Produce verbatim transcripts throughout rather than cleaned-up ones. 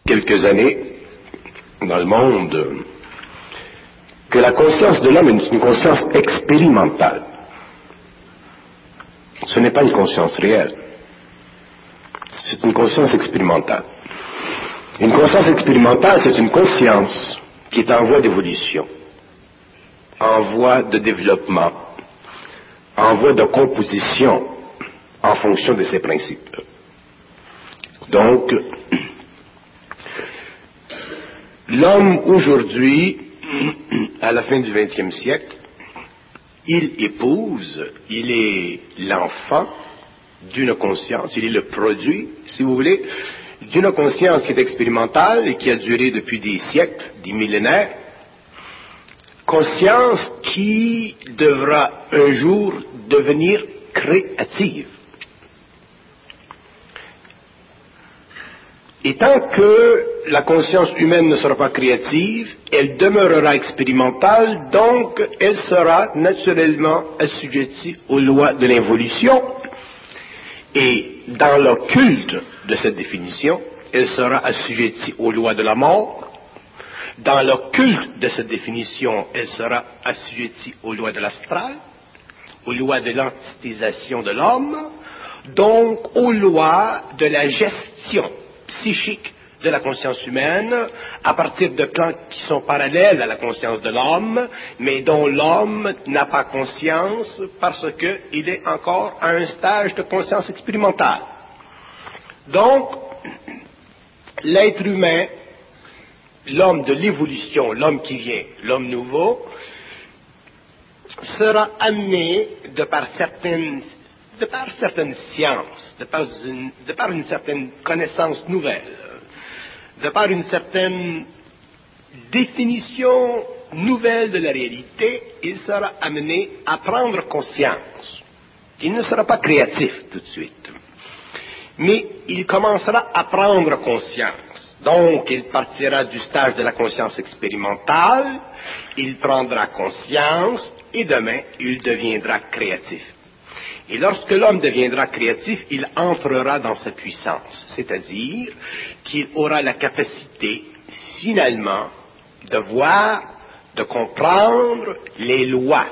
quelques années dans le monde que la conscience de l'homme est une conscience expérimentale. Ce n'est pas une conscience réelle. C'est une conscience expérimentale. Une conscience expérimentale, c'est une conscience qui est en voie d'évolution, en voie de développement, en voie de composition en fonction de ses principes. Donc, l'homme aujourd'hui, à la fin du vingtième siècle, il épouse, il est l'enfant d'une conscience, il est le produit, si vous voulez, d'une conscience qui est expérimentale et qui a duré depuis des siècles, des millénaires, conscience qui devra un jour devenir créative. Et tant que la conscience humaine ne sera pas créative, elle demeurera expérimentale, donc elle sera naturellement assujettie aux lois de l'évolution. Et dans le culte de cette définition, elle sera assujettie aux lois de la mort. Dans le culte de cette définition, elle sera assujettie aux lois de l'astral, aux lois de l'antitisation de l'homme, donc aux lois de la gestion psychique de la conscience humaine, à partir de plans qui sont parallèles à la conscience de l'homme, mais dont l'homme n'a pas conscience parce qu'il est encore à un stage de conscience expérimentale. Donc, l'être humain, l'homme de l'évolution, l'homme qui vient, l'homme nouveau, sera amené de par certaines, de par certaines sciences, de par une, de par une certaine connaissance nouvelle, de par une certaine définition nouvelle de la réalité, il sera amené à prendre conscience. Il ne sera pas créatif tout de suite, mais il commencera à prendre conscience. Donc, il partira du stage de la conscience expérimentale, il prendra conscience, et demain, il deviendra créatif. Et lorsque l'homme deviendra créatif, il entrera dans sa puissance, c'est-à-dire qu'il aura la capacité, finalement, de voir, de comprendre les lois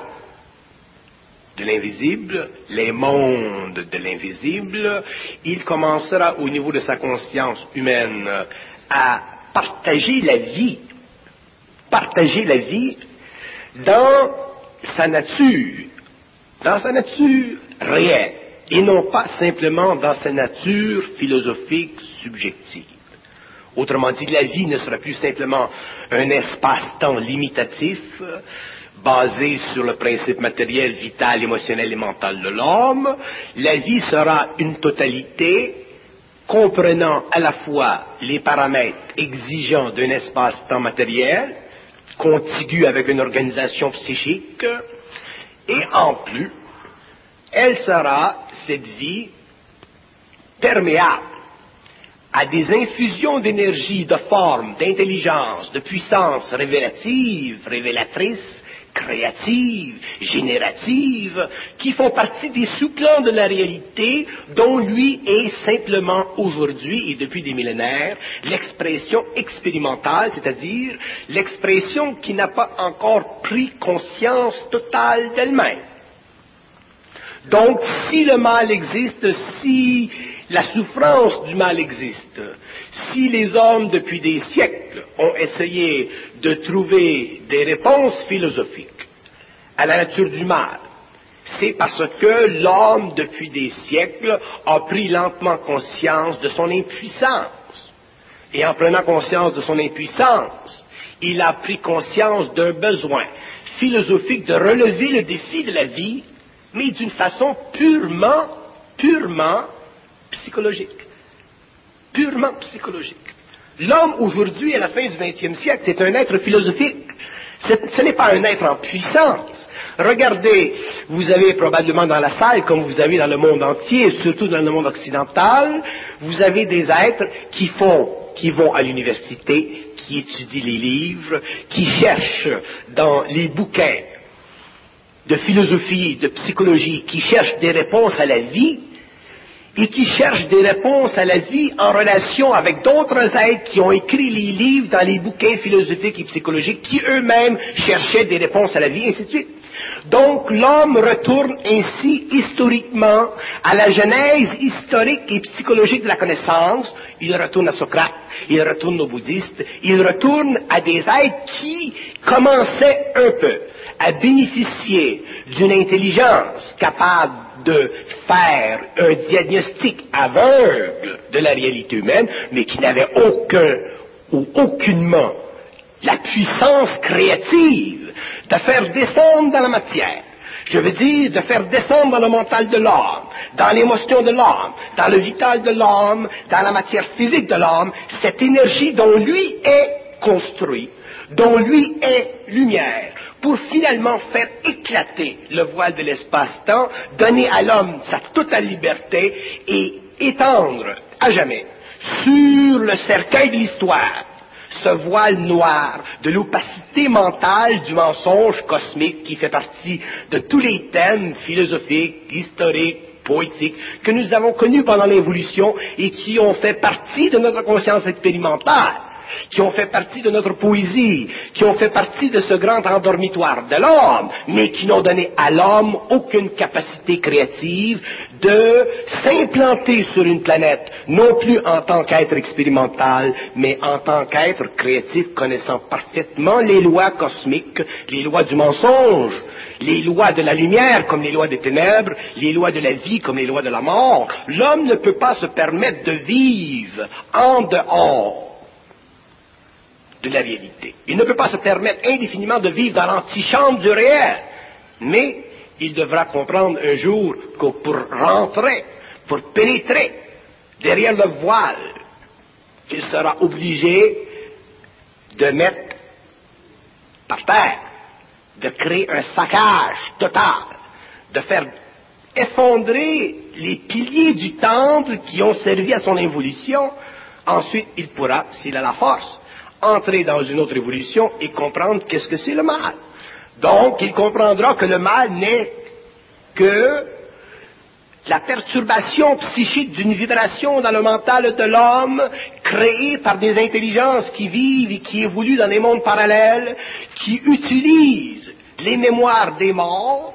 de l'invisible, les mondes de l'invisible. Il commencera, au niveau de sa conscience humaine, à partager la vie, partager la vie dans sa nature, dans sa nature réelle, et non pas simplement dans sa nature philosophique subjective. Autrement dit, la vie ne sera plus simplement un espace-temps limitatif, basé sur le principe matériel, vital, émotionnel et mental de l'homme. La vie sera une totalité comprenant à la fois les paramètres exigeants d'un espace-temps matériel, contigu avec une organisation psychique, et en plus, elle sera, cette vie, perméable à des infusions d'énergie, de forme, d'intelligence, de puissance révélative, révélatrice, créative, générative, qui font partie des sous-plans de la réalité dont lui est simplement aujourd'hui et depuis des millénaires l'expression expérimentale, c'est-à-dire l'expression qui n'a pas encore pris conscience totale d'elle-même. Donc, si le mal existe, si la souffrance du mal existe, si les hommes depuis des siècles ont essayé de trouver des réponses philosophiques à la nature du mal, c'est parce que l'homme depuis des siècles a pris lentement conscience de son impuissance. Et en prenant conscience de son impuissance, il a pris conscience d'un besoin philosophique de relever le défi de la vie, mais d'une façon purement, purement psychologique. Purement psychologique. L'homme aujourd'hui, à la fin du vingtième siècle, c'est un être philosophique. C'est, ce n'est pas un être en puissance. Regardez, vous avez probablement dans la salle, comme vous avez dans le monde entier, surtout dans le monde occidental, vous avez des êtres qui font, qui vont à l'université, qui étudient les livres, qui cherchent dans les bouquins de philosophie, de psychologie, qui cherchent des réponses à la vie, et qui cherche des réponses à la vie en relation avec d'autres êtres qui ont écrit les livres dans les bouquins philosophiques et psychologiques, qui eux-mêmes cherchaient des réponses à la vie, et ainsi de suite. Donc l'homme retourne ainsi historiquement à la genèse historique et psychologique de la connaissance. Il retourne à Socrate, il retourne aux bouddhistes, il retourne à des êtres qui commençaient un peu à bénéficier d'une intelligence capable de faire un diagnostic aveugle de la réalité humaine, mais qui n'avait aucun ou aucunement la puissance créative de faire descendre dans la matière. Je veux dire, de faire descendre dans le mental de l'homme, dans l'émotion de l'homme, dans le vital de l'homme, dans la matière physique de l'homme, cette énergie dont lui est construit, dont lui est lumière, pour finalement faire éclater le voile de l'espace-temps, donner à l'homme sa totale liberté et étendre à jamais sur le cercueil de l'histoire ce voile noir de l'opacité mentale du mensonge cosmique qui fait partie de tous les thèmes philosophiques, historiques, poétiques que nous avons connus pendant l'évolution et qui ont fait partie de notre conscience expérimentale, qui ont fait partie de notre poésie, qui ont fait partie de ce grand endormitoire de l'homme, mais qui n'ont donné à l'homme aucune capacité créative de s'implanter sur une planète, non plus en tant qu'être expérimental, mais en tant qu'être créatif connaissant parfaitement les lois cosmiques, les lois du mensonge, les lois de la lumière comme les lois des ténèbres, les lois de la vie comme les lois de la mort. L'homme ne peut pas se permettre de vivre en dehors de la réalité. Il ne peut pas se permettre indéfiniment de vivre dans l'antichambre du réel, mais il devra comprendre un jour que pour rentrer, pour pénétrer derrière le voile, il sera obligé de mettre par terre, de créer un saccage total, de faire effondrer les piliers du temple qui ont servi à son évolution. Ensuite, il pourra, s'il a la force, entrer dans une autre évolution et comprendre qu'est-ce que c'est le mal. Donc, il comprendra que le mal n'est que la perturbation psychique d'une vibration dans le mental de l'homme, créée par des intelligences qui vivent et qui évoluent dans des mondes parallèles, qui utilisent les mémoires des morts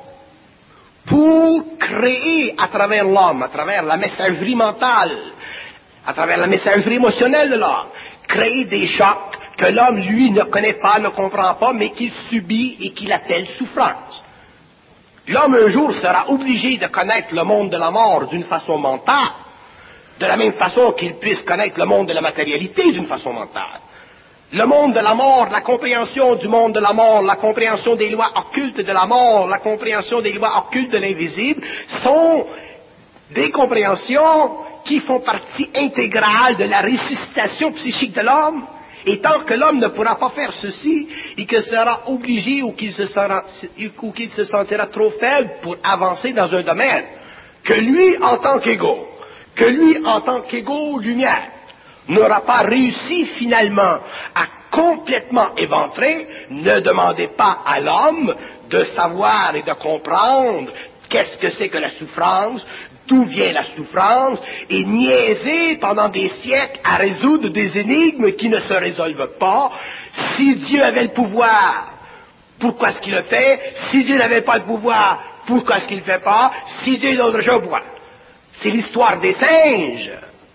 pour créer à travers l'homme, à travers la messagerie mentale, à travers la messagerie émotionnelle de l'homme, créer des chocs que l'homme, lui, ne connaît pas, ne comprend pas, mais qu'il subit et qu'il appelle souffrance. L'homme, un jour, sera obligé de connaître le monde de la mort d'une façon mentale, de la même façon qu'il puisse connaître le monde de la matérialité d'une façon mentale. Le monde de la mort, la compréhension du monde de la mort, la compréhension des lois occultes de la mort, la compréhension des lois occultes de l'invisible, sont des compréhensions qui font partie intégrale de la ressuscitation psychique de l'homme. Et tant que l'homme ne pourra pas faire ceci, et qu'il sera obligé ou qu'il se, sera, ou qu'il se sentira trop faible pour avancer dans un domaine, que lui, en tant qu'égo, que lui, en tant qu'égo lumière, n'aura pas réussi finalement à complètement éventrer, ne demandez pas à l'homme de savoir et de comprendre qu'est-ce que c'est que la souffrance, d'où vient la souffrance, et niaiser pendant des siècles à résoudre des énigmes qui ne se résolvent pas. Si Dieu avait le pouvoir, pourquoi est-ce qu'il le fait? Si Dieu n'avait pas le pouvoir, pourquoi est-ce qu'il ne le fait pas? Si Dieu est d'autre chose, pourquoi? C'est l'histoire des singes.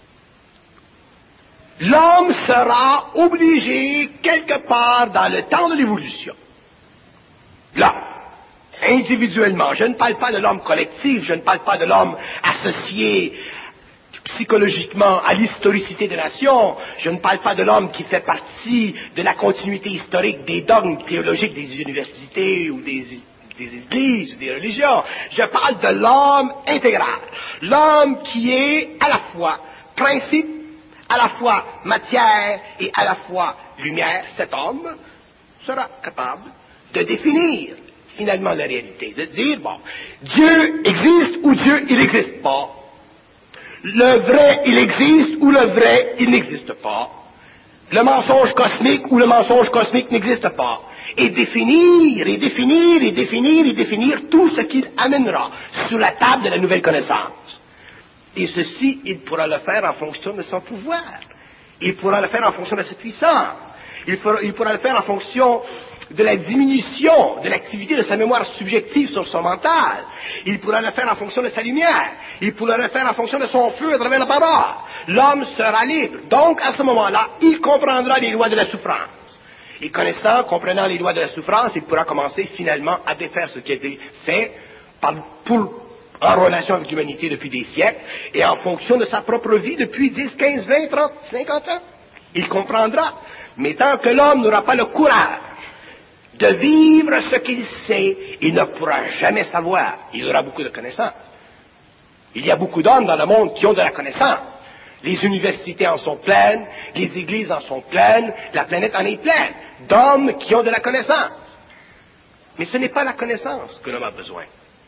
L'homme sera obligé, quelque part dans le temps de l'évolution, là, individuellement, je ne parle pas de l'homme collectif, je ne parle pas de l'homme associé psychologiquement à l'historicité des nations, je ne parle pas de l'homme qui fait partie de la continuité historique des dogmes théologiques des universités ou des, des églises ou des religions, je parle de l'homme intégral, l'homme qui est à la fois principe, à la fois matière et à la fois lumière. Cet homme sera capable de définir finalement la réalité, de dire, bon, Dieu existe ou Dieu, il n'existe pas. Le vrai, il existe ou le vrai, il n'existe pas. Le mensonge cosmique ou le mensonge cosmique n'existe pas. Et définir, et définir, et définir, et définir tout ce qu'il amènera sur la table de la nouvelle connaissance. Et ceci, il pourra le faire en fonction de son pouvoir. Il pourra le faire en fonction de sa puissance. Il pourra, il pourra le faire en fonction de la diminution de l'activité de sa mémoire subjective sur son mental. Il pourra le faire en fonction de sa lumière. Il pourra le faire en fonction de son feu à travers la parole. L'homme sera libre. Donc, à ce moment-là, il comprendra les lois de la souffrance. Et connaissant, comprenant les lois de la souffrance, il pourra commencer finalement à défaire ce qui a été fait par, pour, en relation avec l'humanité depuis des siècles et en fonction de sa propre vie depuis dix, quinze, vingt, trente, cinquante ans. Il comprendra. Mais tant que l'homme n'aura pas le courage de vivre ce qu'il sait, il ne pourra jamais savoir. Il aura beaucoup de connaissances. Il y a beaucoup d'hommes dans le monde qui ont de la connaissance. Les universités en sont pleines, les églises en sont pleines, la planète en est pleine d'hommes qui ont de la connaissance. Mais ce n'est pas la connaissance que l'homme a besoin.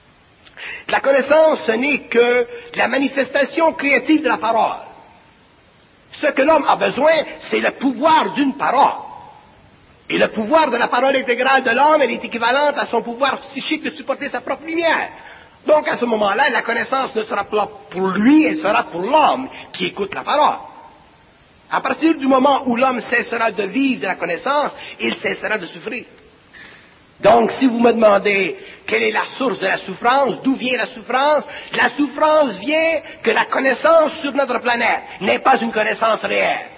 La connaissance, ce n'est que la manifestation créative de la parole. Ce que l'homme a besoin, c'est le pouvoir d'une parole. Et le pouvoir de la parole intégrale de l'homme, elle est équivalente à son pouvoir psychique de supporter sa propre lumière. Donc, à ce moment-là, la connaissance ne sera pas pour lui, elle sera pour l'homme qui écoute la parole. À partir du moment où l'homme cessera de vivre de la connaissance, il cessera de souffrir. Donc, si vous me demandez quelle est la source de la souffrance, d'où vient la souffrance, la souffrance vient que la connaissance sur notre planète n'est pas une connaissance réelle.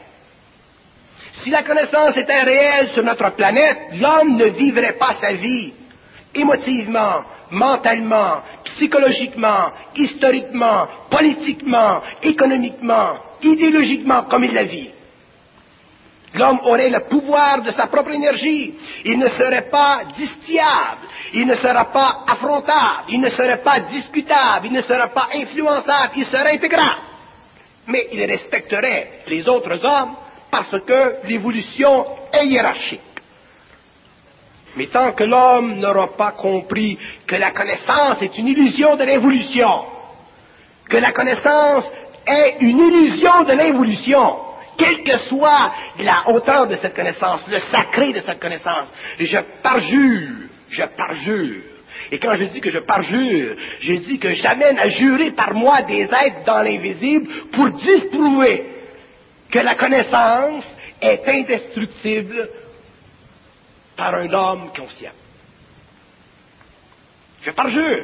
Si la connaissance était réelle sur notre planète, l'homme ne vivrait pas sa vie émotivement, mentalement, psychologiquement, historiquement, politiquement, économiquement, idéologiquement comme il la vit. L'homme aurait le pouvoir de sa propre énergie. Il ne serait pas distiable, il ne serait pas affrontable, il ne serait pas discutable, il ne serait pas influençable, il serait intégrable. Mais il respecterait les autres hommes parce que l'évolution est hiérarchique. Mais tant que l'homme n'aura pas compris que la connaissance est une illusion de l'évolution, que la connaissance est une illusion de l'évolution, quelle que soit la hauteur de cette connaissance, le sacré de cette connaissance, je parjure, je parjure. Et quand je dis que je parjure, je dis que j'amène à jurer par moi des êtres dans l'invisible pour disprouver que la connaissance est indestructible par un homme conscient. Je parjure.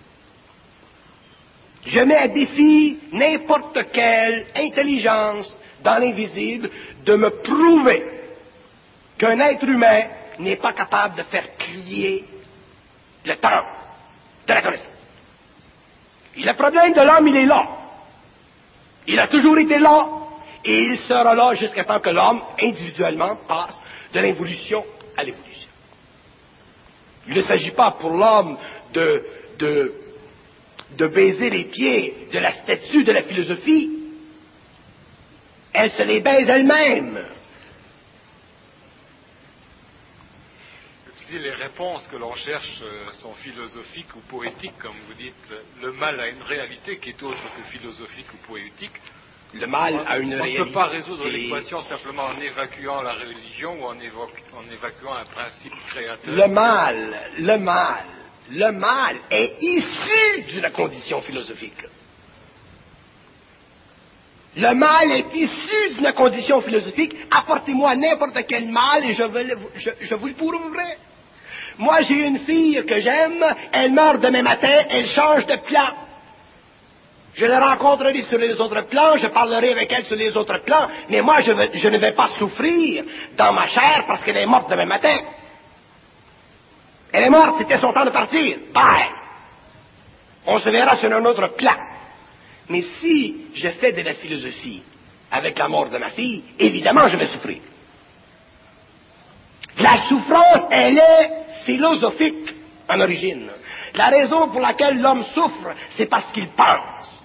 Je mets à défi n'importe quelle intelligence dans l'invisible de me prouver qu'un être humain n'est pas capable de faire plier le temps de la connaissance. Et le problème de l'homme, il est là. Il a toujours été là et il sera là jusqu'à temps que l'homme, individuellement, passe de l'involution à l'évolution. Il ne s'agit pas pour l'homme de, de, de baiser les pieds de la statue de la philosophie. Elle se les baise elle-même. Si les réponses que l'on cherche sont philosophiques ou poétiques, comme vous dites, le mal a une réalité qui est autre que philosophique ou poétique. Le mal on, a une on réalité. On ne peut pas résoudre l'équation simplement en évacuant la religion ou en, évoque, en évacuant un principe créateur. Le mal, le mal, le mal est issu de la condition philosophique. Le mal est issu d'une condition philosophique. Apportez-moi n'importe quel mal et je, vais, je, je vous le prouverai. Moi, j'ai une fille que j'aime, elle meurt demain matin, elle change de plan. Je la rencontrerai sur les autres plans, je parlerai avec elle sur les autres plans, mais moi, je, veux, je ne vais pas souffrir dans ma chair parce qu'elle est morte demain matin. Elle est morte, c'était son temps de partir. Bye! On se verra sur un autre plan. Mais si je fais de la philosophie avec la mort de ma fille, évidemment, je vais souffrir. La souffrance, elle est philosophique en origine. La raison pour laquelle l'homme souffre, c'est parce qu'il pense.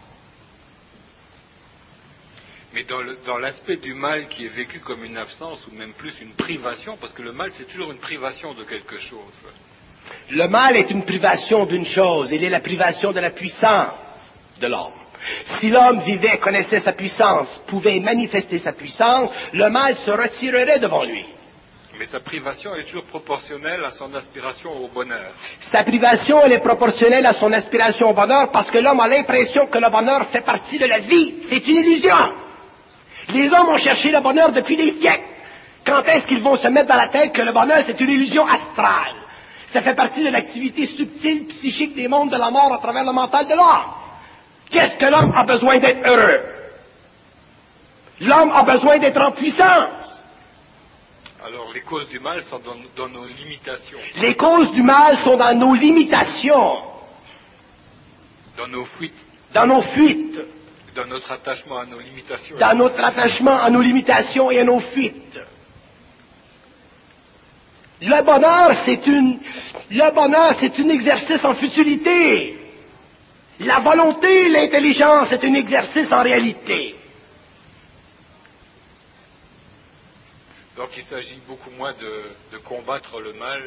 Mais dans, le, dans l'aspect du mal qui est vécu comme une absence ou même plus une privation, parce que le mal c'est toujours une privation de quelque chose. Le mal est une privation d'une chose, il est la privation de la puissance de l'homme. Si l'homme vivait, connaissait sa puissance, pouvait manifester sa puissance, le mal se retirerait devant lui. Mais sa privation est toujours proportionnelle à son aspiration au bonheur. Sa privation, elle est proportionnelle à son aspiration au bonheur parce que l'homme a l'impression que le bonheur fait partie de la vie. C'est une illusion. Les hommes ont cherché le bonheur depuis des siècles. Quand est-ce qu'ils vont se mettre dans la tête que le bonheur, c'est une illusion astrale? Ça fait partie de l'activité subtile, psychique des mondes de la mort à travers le mental de l'homme. Qu'est-ce que l'homme a besoin d'être heureux? L'homme a besoin d'être en puissance. Alors les causes du mal sont dans, dans nos limitations. Les causes du mal sont dans nos limitations. Dans nos fuites. Dans nos fuites. Dans notre attachement à nos limitations. Dans notre attachement à nos limitations et à nos fuites. Le bonheur, c'est une, le bonheur, c'est un exercice en futilité. La volonté, l'intelligence, c'est un exercice en réalité. Donc il s'agit beaucoup moins de, de combattre le mal.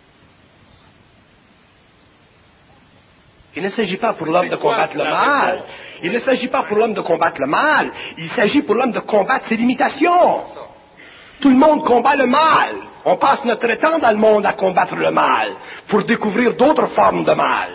Il ne s'agit pas pour l'homme de combattre le mal. Il ne s'agit pas pour l'homme de combattre le mal. Il s'agit pour l'homme de combattre ses limitations. Tout le monde combat le mal. On passe notre temps dans le monde à combattre le mal pour découvrir d'autres formes de mal.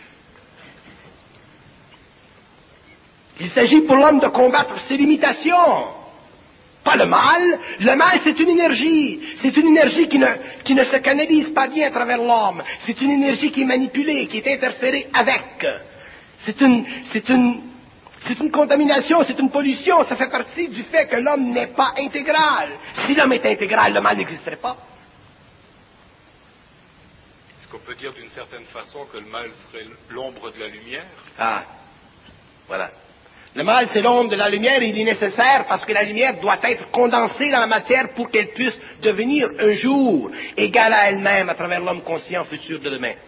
Il s'agit pour l'homme de combattre ses limitations. Pas le mal. Le mal, c'est une énergie. C'est une énergie qui ne, qui ne se canalise pas bien à travers l'homme. C'est une énergie qui est manipulée, qui est interférée avec. C'est une, c'est une, c'est une contamination, c'est une pollution. Ça fait partie du fait que l'homme n'est pas intégral. Si l'homme est intégral, le mal n'existerait pas. Est-ce qu'on peut dire d'une certaine façon que le mal serait l'ombre de la lumière? Ah, voilà. Le mal, c'est l'ombre de la lumière et il est nécessaire parce que la lumière doit être condensée dans la matière pour qu'elle puisse devenir un jour égale à elle-même à travers l'homme conscient futur de demain.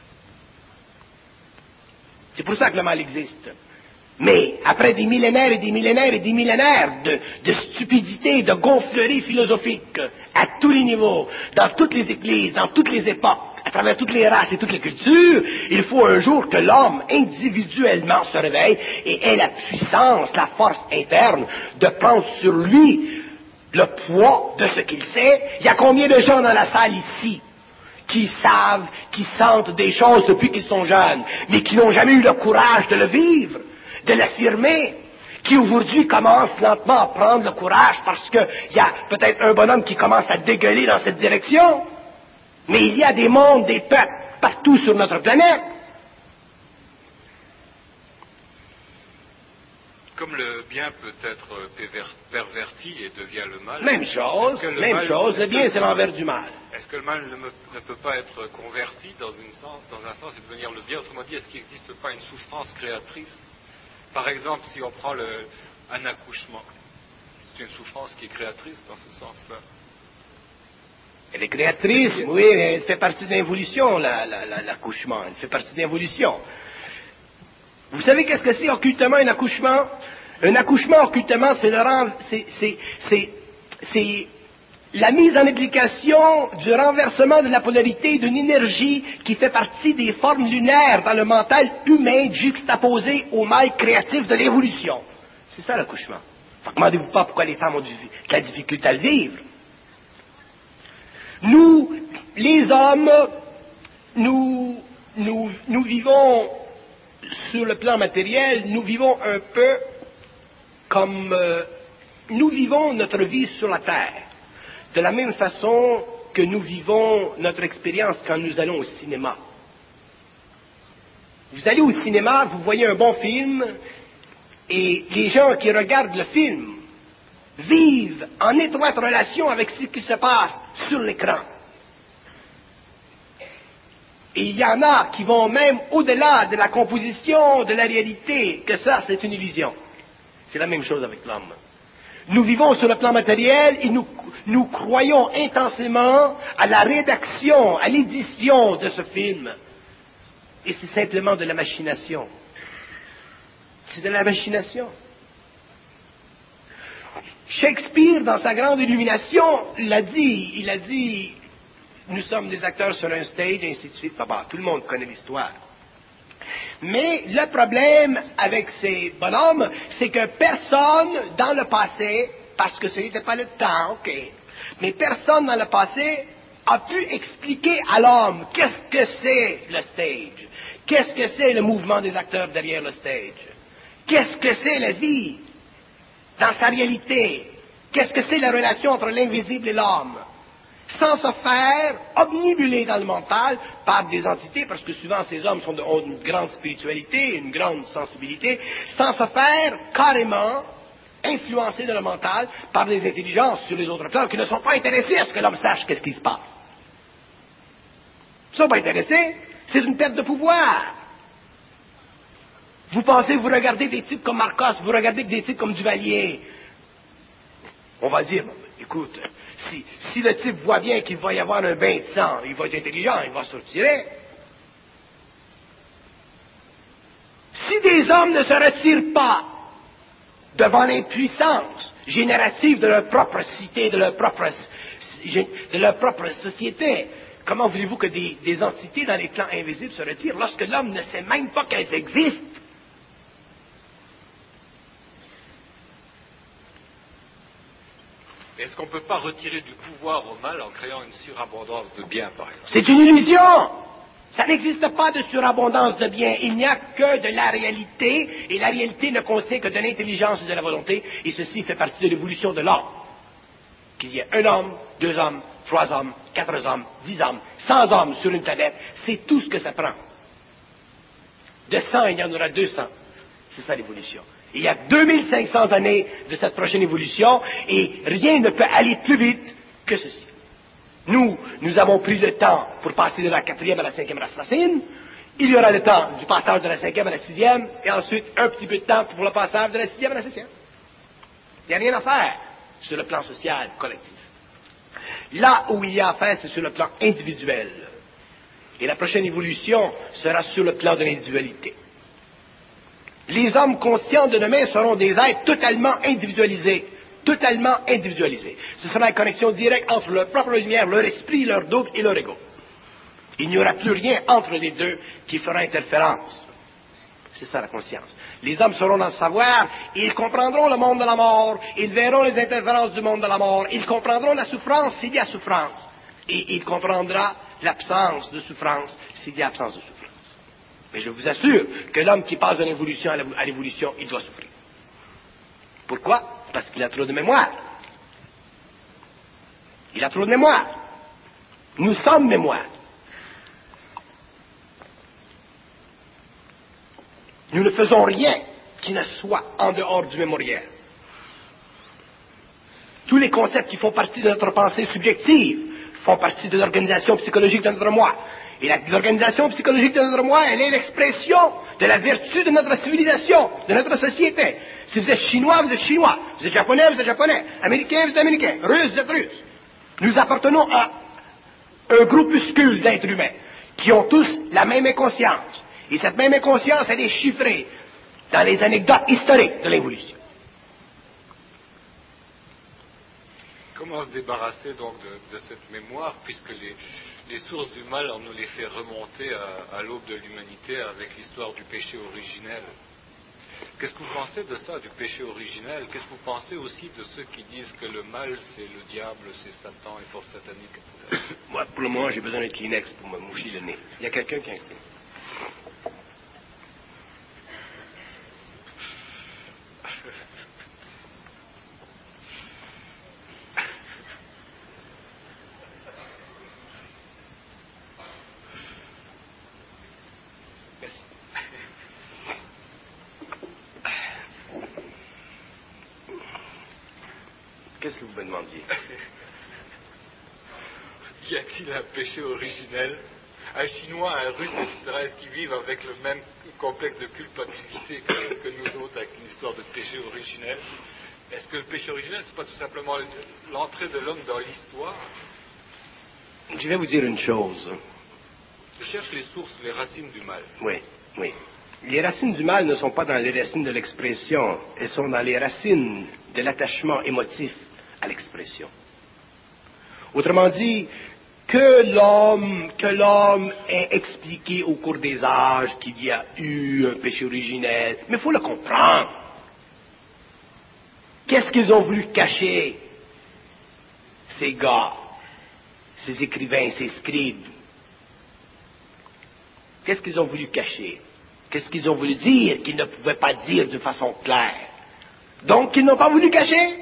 C'est pour ça que le mal existe. Mais après des millénaires et des millénaires et des millénaires de, de stupidité, de gonflerie philosophique à tous les niveaux, dans toutes les églises, dans toutes les époques, à travers toutes les races et toutes les cultures, il faut un jour que l'homme individuellement se réveille et ait la puissance, la force interne de prendre sur lui le poids de ce qu'il sait. Il y a combien de gens dans la salle ici qui savent, qui sentent des choses depuis qu'ils sont jeunes, mais qui n'ont jamais eu le courage de le vivre, de l'affirmer, qui aujourd'hui commencent lentement à prendre le courage parce qu'il y a peut-être un bonhomme qui commence à dégueuler dans cette direction? Mais il y a des mondes, des peuples, partout sur notre planète. Comme le bien peut être perverti et devient le mal. Même chose, même mal, chose, le bien c'est l'envers du mal. Est-ce que le mal ne, me, ne peut pas être converti dans, une sens, dans un sens et devenir le bien? Autrement dit, est-ce qu'il n'existe pas une souffrance créatrice? Par exemple, si on prend le, un accouchement, c'est une souffrance qui est créatrice dans ce sens-là. Elle est créatrice, oui, elle fait partie de l'évolution, la, la, la, l'accouchement, elle fait partie de l'évolution. Vous savez qu'est-ce que c'est occultement un accouchement? Un accouchement occultement, c'est, le rend, c'est, c'est, c'est, c'est la mise en application du renversement de la polarité d'une énergie qui fait partie des formes lunaires dans le mental humain juxtaposé au mal créatif de l'évolution. C'est ça l'accouchement. Ne demandez-vous pas pourquoi les femmes ont du, de la difficulté à le vivre. Nous, les hommes, nous, nous, nous vivons sur le plan matériel, nous vivons un peu comme euh, nous vivons notre vie sur la terre, de la même façon que nous vivons notre expérience quand nous allons au cinéma. Vous allez au cinéma, vous voyez un bon film, et les gens qui regardent le film vivent en étroite relation avec ce qui se passe sur l'écran. Et il y en a qui vont même au-delà de la composition de la réalité, que ça, c'est une illusion. C'est la même chose avec l'homme. Nous vivons sur le plan matériel et nous, nous croyons intensément à la rédaction, à l'édition de ce film. Et c'est simplement de la machination. C'est de la machination. Shakespeare, dans sa grande illumination, l'a dit, il a dit, nous sommes des acteurs sur un stage, et ainsi de suite. Bah, tout le monde connaît l'histoire. Mais le problème avec ces bonhommes, c'est que personne, dans le passé, parce que ce n'était pas le temps, ok, Mais personne dans le passé a pu expliquer à l'homme qu'est-ce que c'est le stage, qu'est-ce que c'est le mouvement des acteurs derrière le stage, qu'est-ce que c'est la vie dans sa réalité, qu'est-ce que c'est la relation entre l'invisible et l'homme, sans se faire omnibuler dans le mental par des entités, parce que souvent ces hommes sont de, ont une grande spiritualité, une grande sensibilité, sans se faire carrément influencés dans le mental par des intelligences sur les autres plans qui ne sont pas intéressés à ce que l'homme sache qu'est-ce qui se passe. Ils ne sont pas intéressés, c'est une perte de pouvoir. Vous pensez que vous regardez des types comme Marcos, vous regardez des types comme Duvalier. On va dire, écoute, si, si le type voit bien qu'il va y avoir un bain de sang, il va être intelligent, il va se retirer. Si des hommes ne se retirent pas devant l'impuissance générative de leur propre cité, de leur propre, de leur propre société, comment voulez-vous que des, des entités dans les plans invisibles se retirent lorsque l'homme ne sait même pas qu'elles existent? Est-ce qu'on ne peut pas retirer du pouvoir au mal en créant une surabondance de biens, par exemple? C'est une illusion! Ça n'existe pas de surabondance de biens. Il n'y a que de la réalité, et la réalité ne contient que de l'intelligence et de la volonté, et ceci fait partie de l'évolution de l'homme. Qu'il y ait un homme, deux hommes, trois hommes, quatre hommes, dix hommes, cent hommes sur une planète, c'est tout ce que ça prend. De cent, il y en aura deux cents. C'est ça l'évolution. Il y a deux mille cinq cents années de cette prochaine évolution, et rien ne peut aller plus vite que ceci. Nous, nous avons pris le temps pour passer de la quatrième à la cinquième race racine. Il y aura le temps du passage de la cinquième à la sixième, et ensuite un petit peu de temps pour le passage de la sixième à la septième. Il n'y a rien à faire sur le plan social collectif. Là où il y a à faire, c'est sur le plan individuel. Et la prochaine évolution sera sur le plan de l'individualité. Les hommes conscients de demain seront des êtres totalement individualisés. Totalement individualisés. Ce sera une connexion directe entre leur propre lumière, leur esprit, leur double et leur ego. Il n'y aura plus rien entre les deux qui fera interférence. C'est ça la conscience. Les hommes seront dans le savoir, et ils comprendront le monde de la mort, ils verront les interférences du monde de la mort, ils comprendront la souffrance s'il y a souffrance, et ils comprendront l'absence de souffrance s'il y a absence de souffrance. Mais je vous assure que l'homme qui passe de l'évolution à l'évolution, il doit souffrir. Pourquoi? Parce qu'il a trop de mémoire. Il a trop de mémoire. Nous sommes mémoire. Nous ne faisons rien qui ne soit en dehors du mémoriel. Tous les concepts qui font partie de notre pensée subjective font partie de l'organisation psychologique de notre moi. Et l'organisation psychologique de notre moi, elle est l'expression de la vertu de notre civilisation, de notre société. Si vous êtes chinois, vous êtes chinois. Si vous êtes japonais, vous êtes japonais. Américain, vous êtes américain. Russe, vous êtes russe. Nous appartenons à un groupuscule d'êtres humains qui ont tous la même inconscience. Et cette même inconscience, elle est chiffrée dans les anecdotes historiques de l'évolution. Comment se débarrasser donc de, de cette mémoire, puisque les, les sources du mal, on nous les fait remonter à, à l'aube de l'humanité avec l'histoire du péché originel? Qu'est-ce que vous pensez de ça, du péché originel? Qu'est-ce que vous pensez aussi de ceux qui disent que le mal, c'est le diable, c'est Satan et force satanique? Moi, pour le moment, j'ai besoin d'un Kleenex pour me moucher le nez. Il y a quelqu'un qui a un Kleenex. Qu'est-ce que vous me demandiez? Y a-t-il un péché originel? Un Chinois, un Russe, et cetera, est-ce qu'ils vivent avec le même complexe de culpabilité que, que nous autres, avec une histoire de péché originel? Est-ce que le péché originel, c'est pas tout simplement l'entrée de l'homme dans l'histoire? Je vais vous dire une chose. Je cherche les sources, les racines du mal. Oui, oui. Les racines du mal ne sont pas dans les racines de l'expression, elles sont dans les racines de l'attachement émotif à l'expression. Autrement dit, que l'homme, que l'homme ait expliqué au cours des âges qu'il y a eu un péché originel, mais il faut le comprendre. Qu'est-ce qu'ils ont voulu cacher? ces gars, ces écrivains, ces scribes, qu'est-ce qu'ils ont voulu cacher? Qu'est-ce qu'ils ont voulu dire qu'ils ne pouvaient pas dire de façon claire? Donc, ils n'ont pas voulu cacher.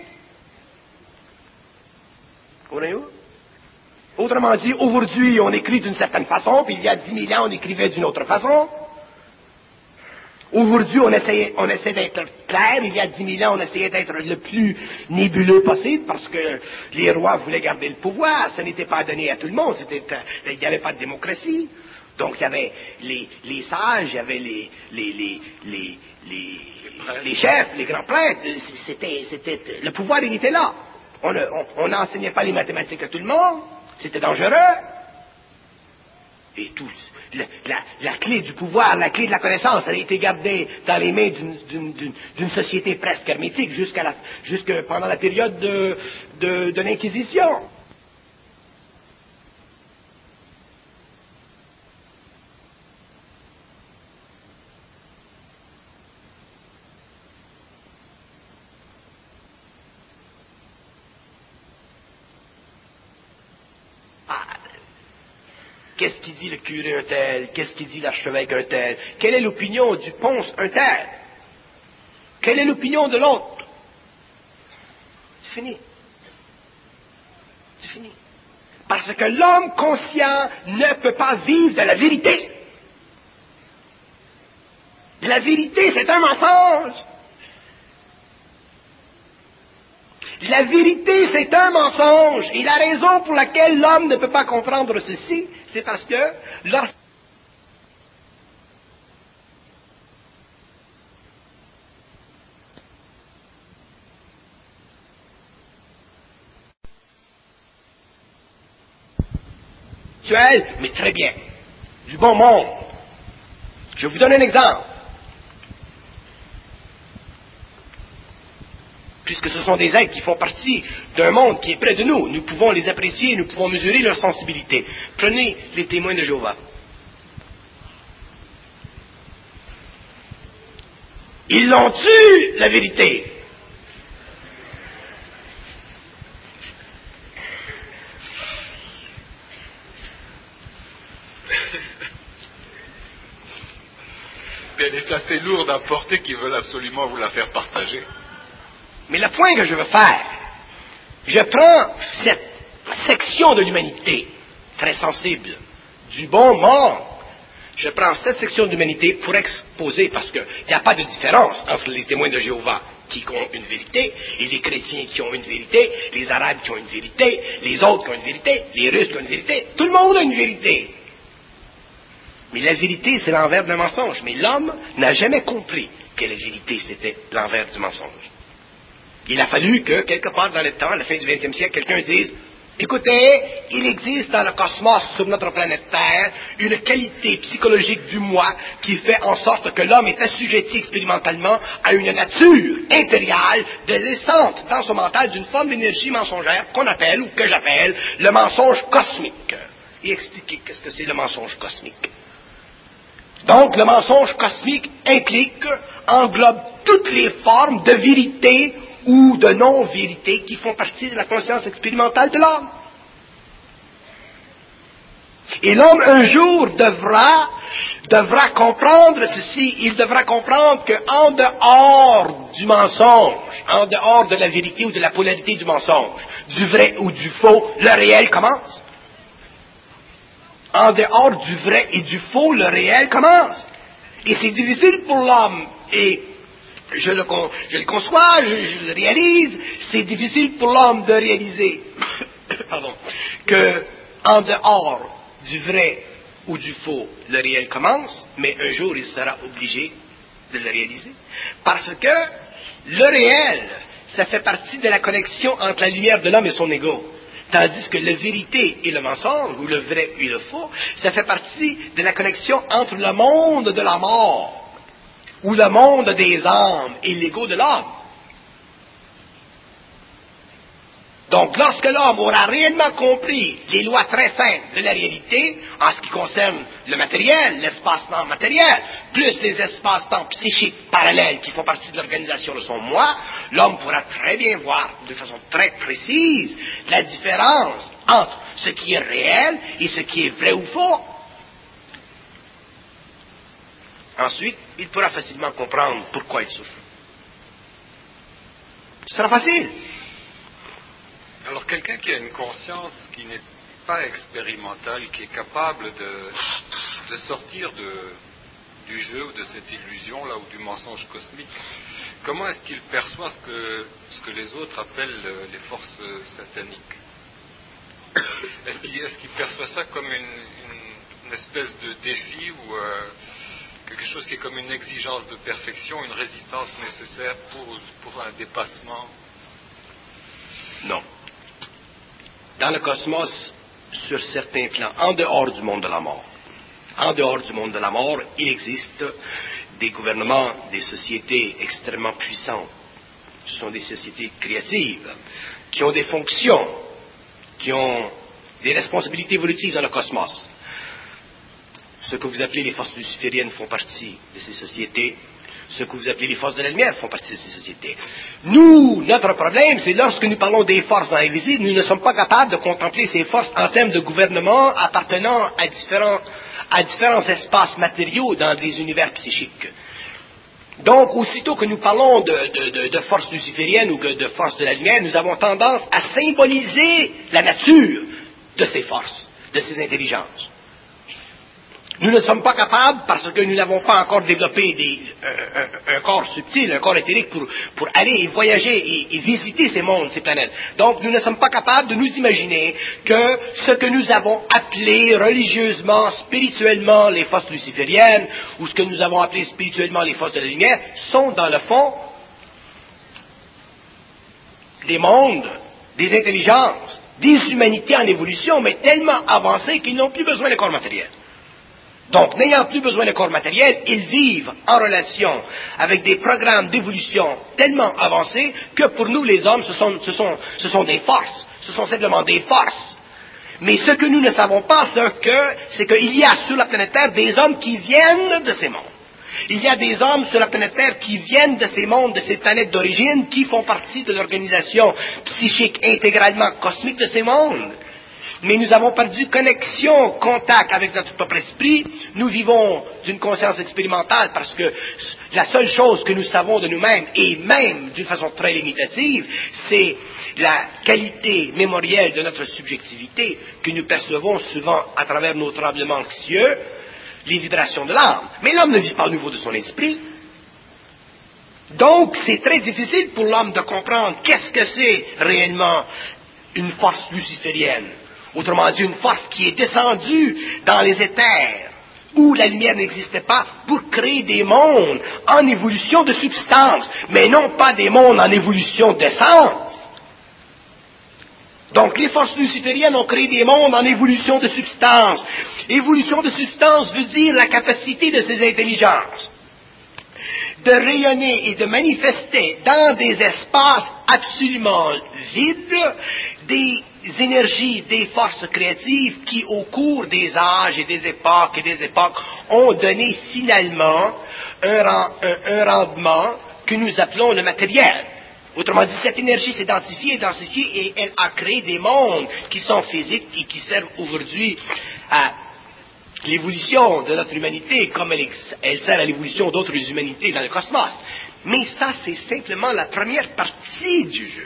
Comprenez-vous? Autrement dit, aujourd'hui, on écrit d'une certaine façon, puis il y a dix mille ans, on écrivait d'une autre façon. Aujourd'hui, on essaie, on essaie d'être clair. Il y a dix mille ans, on essayait d'être le plus nébuleux possible parce que les rois voulaient garder le pouvoir. Ça n'était pas donné à tout le monde. C'était, il n'y avait pas de démocratie. Donc, il y avait les, les sages, il y avait les, les, les, les, les, les chefs, les grands prêtres. C'était, c'était, le pouvoir, il était là. On n'enseignait pas les mathématiques à tout le monde. C'était dangereux. Et tout, la, la, la clé du pouvoir, la clé de la connaissance, elle a été gardée dans les mains d'une, d'une, d'une, d'une société presque hermétique jusqu'à la, jusque pendant la période de, de, de l'Inquisition. Qu'est-ce qu'il dit le curé un tel? Qu'est-ce qu'il dit l'archevêque un tel? Quelle est l'opinion du ponce un tel? Quelle est l'opinion de l'autre? C'est fini. C'est fini. Parce que l'homme conscient ne peut pas vivre de la vérité. La vérité, c'est un mensonge. La vérité, c'est un mensonge. Et la raison pour laquelle l'homme ne peut pas comprendre ceci, c'est parce que lorsque mais très bien, du bon monde. Je vous donne un exemple. Puisque ce sont des êtres qui font partie d'un monde qui est près de nous, nous pouvons les apprécier, nous pouvons mesurer leur sensibilité. Prenez les témoins de Jéhovah. Ils l'ont tu, la vérité. Elle est assez lourde à porter qu'ils veulent absolument vous la faire partager. Mais le point que je veux faire, je prends cette section de l'humanité, très sensible, du bon monde, je prends cette section de l'humanité pour exposer, parce qu'il n'y a pas de différence entre les témoins de Jéhovah qui ont une vérité, et les chrétiens qui ont une vérité, les arabes qui ont une vérité, les autres qui ont une vérité, les russes qui ont une vérité, tout le monde a une vérité. Mais la vérité, c'est l'envers d'un mensonge. Mais l'homme n'a jamais compris que la vérité, c'était l'envers du mensonge. Il a fallu que, quelque part dans le temps, à la fin du vingtième siècle, quelqu'un dise, écoutez, il existe dans le cosmos, sur notre planète Terre, une qualité psychologique du moi qui fait en sorte que l'homme est assujetti expérimentalement à une nature impériale de l'essence dans son mental d'une forme d'énergie mensongère qu'on appelle, ou que j'appelle, le mensonge cosmique. Et expliquer qu'est-ce que c'est le mensonge cosmique. Donc, le mensonge cosmique implique, englobe toutes les formes de vérité ou de non-vérité qui font partie de la conscience expérimentale de l'homme. Et l'homme, un jour, devra, devra comprendre ceci. Il devra comprendre qu'en dehors du mensonge, en dehors de la vérité ou de la polarité du mensonge, du vrai ou du faux, le réel commence. En dehors du vrai et du faux, le réel commence. Et c'est difficile pour l'homme, et je le, je le conçois, je, je le réalise, c'est difficile pour l'homme de réaliser pardon, que en dehors du vrai ou du faux, le réel commence, mais un jour il sera obligé de le réaliser. Parce que le réel, ça fait partie de la connexion entre la lumière de l'homme et son ego. Tandis que la vérité et le mensonge, ou le vrai et le faux, ça fait partie de la connexion entre le monde de la mort, ou le monde des âmes, et l'ego de l'homme. Donc, lorsque l'homme aura réellement compris les lois très simples de la réalité, en ce qui concerne le matériel, l'espace-temps matériel, plus les espaces-temps psychiques parallèles qui font partie de l'organisation de son moi, l'homme pourra très bien voir, de façon très précise, la différence entre ce qui est réel et ce qui est vrai ou faux. Ensuite, il pourra facilement comprendre pourquoi il souffre. Ce sera facile. Alors quelqu'un qui a une conscience qui n'est pas expérimentale, qui est capable de, de sortir de, du jeu ou de cette illusion-là ou du mensonge cosmique, comment est-ce qu'il perçoit ce que, ce que les autres appellent les forces sataniques? Est-ce qu'il, est-ce qu'il perçoit ça comme une, une, une espèce de défi ou euh, quelque chose qui est comme une exigence de perfection, une résistance nécessaire pour, pour un dépassement? Non. Dans le cosmos, sur certains plans, en dehors du monde de la mort, en dehors du monde de la mort, il existe des gouvernements, des sociétés extrêmement puissantes. Ce sont des sociétés créatives, qui ont des fonctions, qui ont des responsabilités évolutives dans le cosmos. Ce que vous appelez les forces lucifériennes font partie de ces sociétés. Ce que vous appelez les forces de la lumière font partie de ces sociétés. Nous, notre problème, c'est lorsque nous parlons des forces invisibles, nous ne sommes pas capables de contempler ces forces en termes de gouvernement appartenant à différents, à différents espaces matériaux dans des univers psychiques. Donc, aussitôt que nous parlons de, de, de, de forces lucifériennes ou de forces de la lumière, nous avons tendance à symboliser la nature de ces forces, de ces intelligences. Nous ne sommes pas capables, parce que nous n'avons pas encore développé des, euh, un, un corps subtil, un corps éthérique pour, pour aller et voyager et, et visiter ces mondes, ces planètes. Donc, nous ne sommes pas capables de nous imaginer que ce que nous avons appelé religieusement, spirituellement les forces lucifériennes, ou ce que nous avons appelé spirituellement les forces de la lumière, sont dans le fond des mondes, des intelligences, des humanités en évolution, mais tellement avancées qu'ils n'ont plus besoin de corps matériel. Donc, n'ayant plus besoin de corps matériel, ils vivent en relation avec des programmes d'évolution tellement avancés que pour nous, les hommes, ce sont, ce sont, ce sont des forces. Ce sont simplement des forces. Mais ce que nous ne savons pas, c'est que, c'est qu'il y a sur la planète Terre des hommes qui viennent de ces mondes. Il y a des hommes sur la planète Terre qui viennent de ces mondes, de ces planètes d'origine, qui font partie de l'organisation psychique intégralement cosmique de ces mondes. Mais nous avons perdu connexion, contact avec notre propre esprit. Nous vivons d'une conscience expérimentale parce que la seule chose que nous savons de nous-mêmes, et même d'une façon très limitative, c'est la qualité mémorielle de notre subjectivité que nous percevons souvent à travers nos tremblements anxieux, les vibrations de l'âme. Mais l'homme ne vit pas au niveau de son esprit. Donc, c'est très difficile pour l'homme de comprendre qu'est-ce que c'est réellement une force luciférienne. Autrement dit, une force qui est descendue dans les éthers, où la lumière n'existait pas, pour créer des mondes en évolution de substance, mais non pas des mondes en évolution d'essence. Donc, les forces lucifériennes ont créé des mondes en évolution de substance. Évolution de substance veut dire la capacité de ces intelligences de rayonner et de manifester dans des espaces absolument vides des énergies, des forces créatives qui, au cours des âges et des époques et des époques, ont donné finalement un, un, un rendement que nous appelons le matériel. Autrement dit, cette énergie s'est densifiée, densifiée et elle a créé des mondes qui sont physiques et qui servent aujourd'hui à l'évolution de notre humanité comme elle, elle sert à l'évolution d'autres humanités dans le cosmos. Mais ça, c'est simplement la première partie du jeu.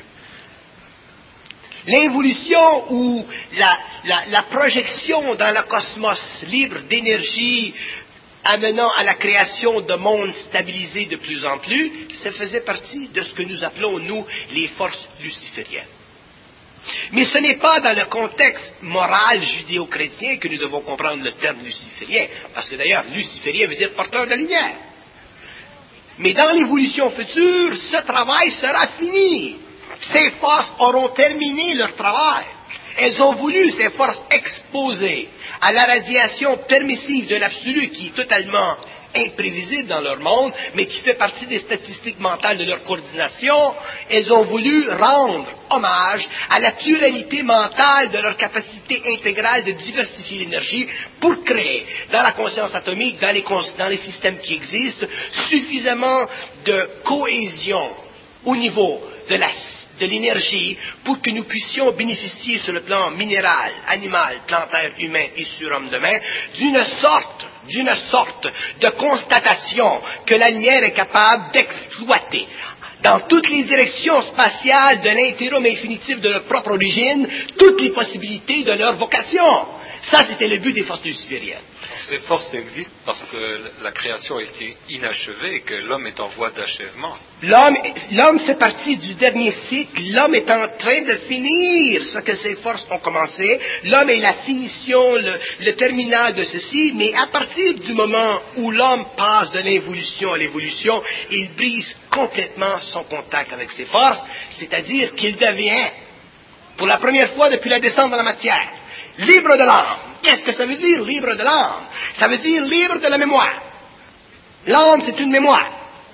L'évolution ou la, la, la projection dans le cosmos libre d'énergie amenant à la création de mondes stabilisés de plus en plus, ça faisait partie de ce que nous appelons, nous, les forces lucifériennes. Mais ce n'est pas dans le contexte moral judéo-chrétien que nous devons comprendre le terme luciférien, parce que d'ailleurs, luciférien veut dire porteur de lumière. Mais dans l'évolution future, ce travail sera fini. Ces forces auront terminé leur travail. Elles ont voulu, ces forces, exposées à la radiation permissive de l'absolu qui est totalement imprévisible dans leur monde, mais qui fait partie des statistiques mentales de leur coordination, elles ont voulu rendre hommage à la pluralité mentale de leur capacité intégrale de diversifier l'énergie pour créer, dans la conscience atomique, dans les, dans les systèmes qui existent, suffisamment de cohésion au niveau de la de l'énergie pour que nous puissions bénéficier sur le plan minéral, animal, plantaire, humain et surhomme demain d'une sorte, d'une sorte de constatation que la lumière est capable d'exploiter dans toutes les directions spatiales de l'interum infinitif de leur propre origine, toutes les possibilités de leur vocation. Ça, c'était le but des forces lucifériennes. Ces forces existent parce que la création a été inachevée et que l'homme est en voie d'achèvement. L'homme, l'homme fait partie du dernier cycle. L'homme est en train de finir ce que ces forces ont commencé. L'homme est la finition, le, le terminal de ceci. Mais à partir du moment où l'homme passe de l'involution à l'évolution, il brise complètement son contact avec ces forces, c'est-à-dire qu'il devient, pour la première fois depuis la descente de la matière, libre de l'âme. Qu'est-ce que ça veut dire, libre de l'âme? Ça veut dire libre de la mémoire. L'âme, c'est une mémoire.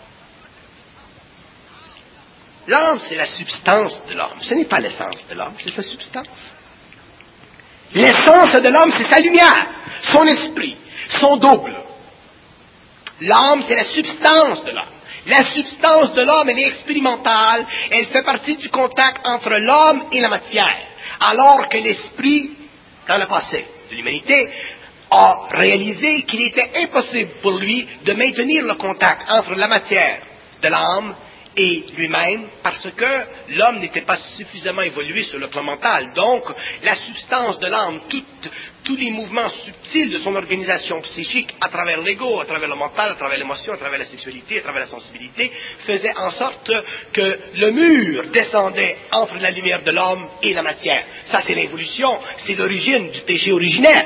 L'âme, c'est la substance de l'homme. Ce n'est pas l'essence de l'homme, c'est sa substance. L'essence de l'homme, c'est sa lumière, son esprit, son double. L'âme, c'est la substance de l'homme. La substance de l'homme, elle est expérimentale, elle fait partie du contact entre l'homme et la matière, alors que l'esprit, dans le passé de l'humanité, a réalisé qu'il était impossible pour lui de maintenir le contact entre la matière de l'âme et lui-même, parce que l'homme n'était pas suffisamment évolué sur le plan mental. Donc, la substance de l'âme, tout, tous les mouvements subtils de son organisation psychique, à travers l'ego, à travers le mental, à travers l'émotion, à travers la sexualité, à travers la sensibilité, faisaient en sorte que le mur descendait entre la lumière de l'homme et la matière. Ça, c'est l'évolution, c'est l'origine du péché originel.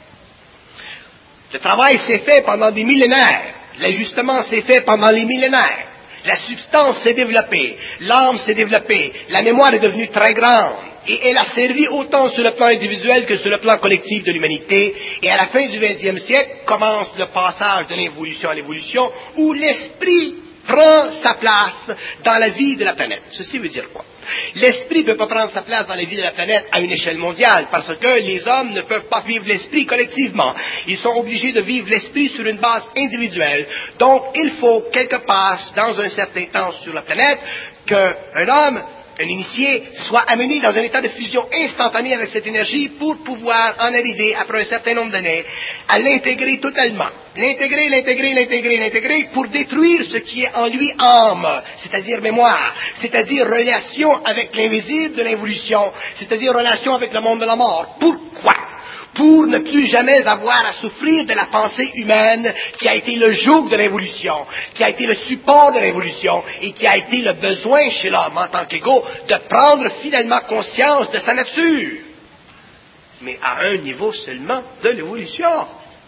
Le travail s'est fait pendant des millénaires, l'ajustement s'est fait pendant les millénaires. La substance s'est développée, l'âme s'est développée, la mémoire est devenue très grande, et elle a servi autant sur le plan individuel que sur le plan collectif de l'humanité, et à la fin du vingtième siècle commence le passage de l'involution à l'évolution, où l'esprit prend sa place dans la vie de la planète. Ceci veut dire quoi? L'esprit ne peut pas prendre sa place dans la vie de la planète à une échelle mondiale, parce que les hommes ne peuvent pas vivre l'esprit collectivement. Ils sont obligés de vivre l'esprit sur une base individuelle. Donc, il faut quelque part, dans un certain temps sur la planète, qu'un homme, un initié, soit amené dans un état de fusion instantané avec cette énergie pour pouvoir en arriver, après un certain nombre d'années, à l'intégrer totalement. L'intégrer, l'intégrer, l'intégrer, l'intégrer pour détruire ce qui est en lui âme, c'est-à-dire mémoire, c'est-à-dire relation avec l'invisible de l'évolution, c'est-à-dire relation avec le monde de la mort. Pourquoi? Pour ne plus jamais avoir à souffrir de la pensée humaine qui a été le joug de l'évolution, qui a été le support de l'évolution et qui a été le besoin chez l'homme en tant qu'égo de prendre finalement conscience de sa nature, mais à un niveau seulement de l'évolution.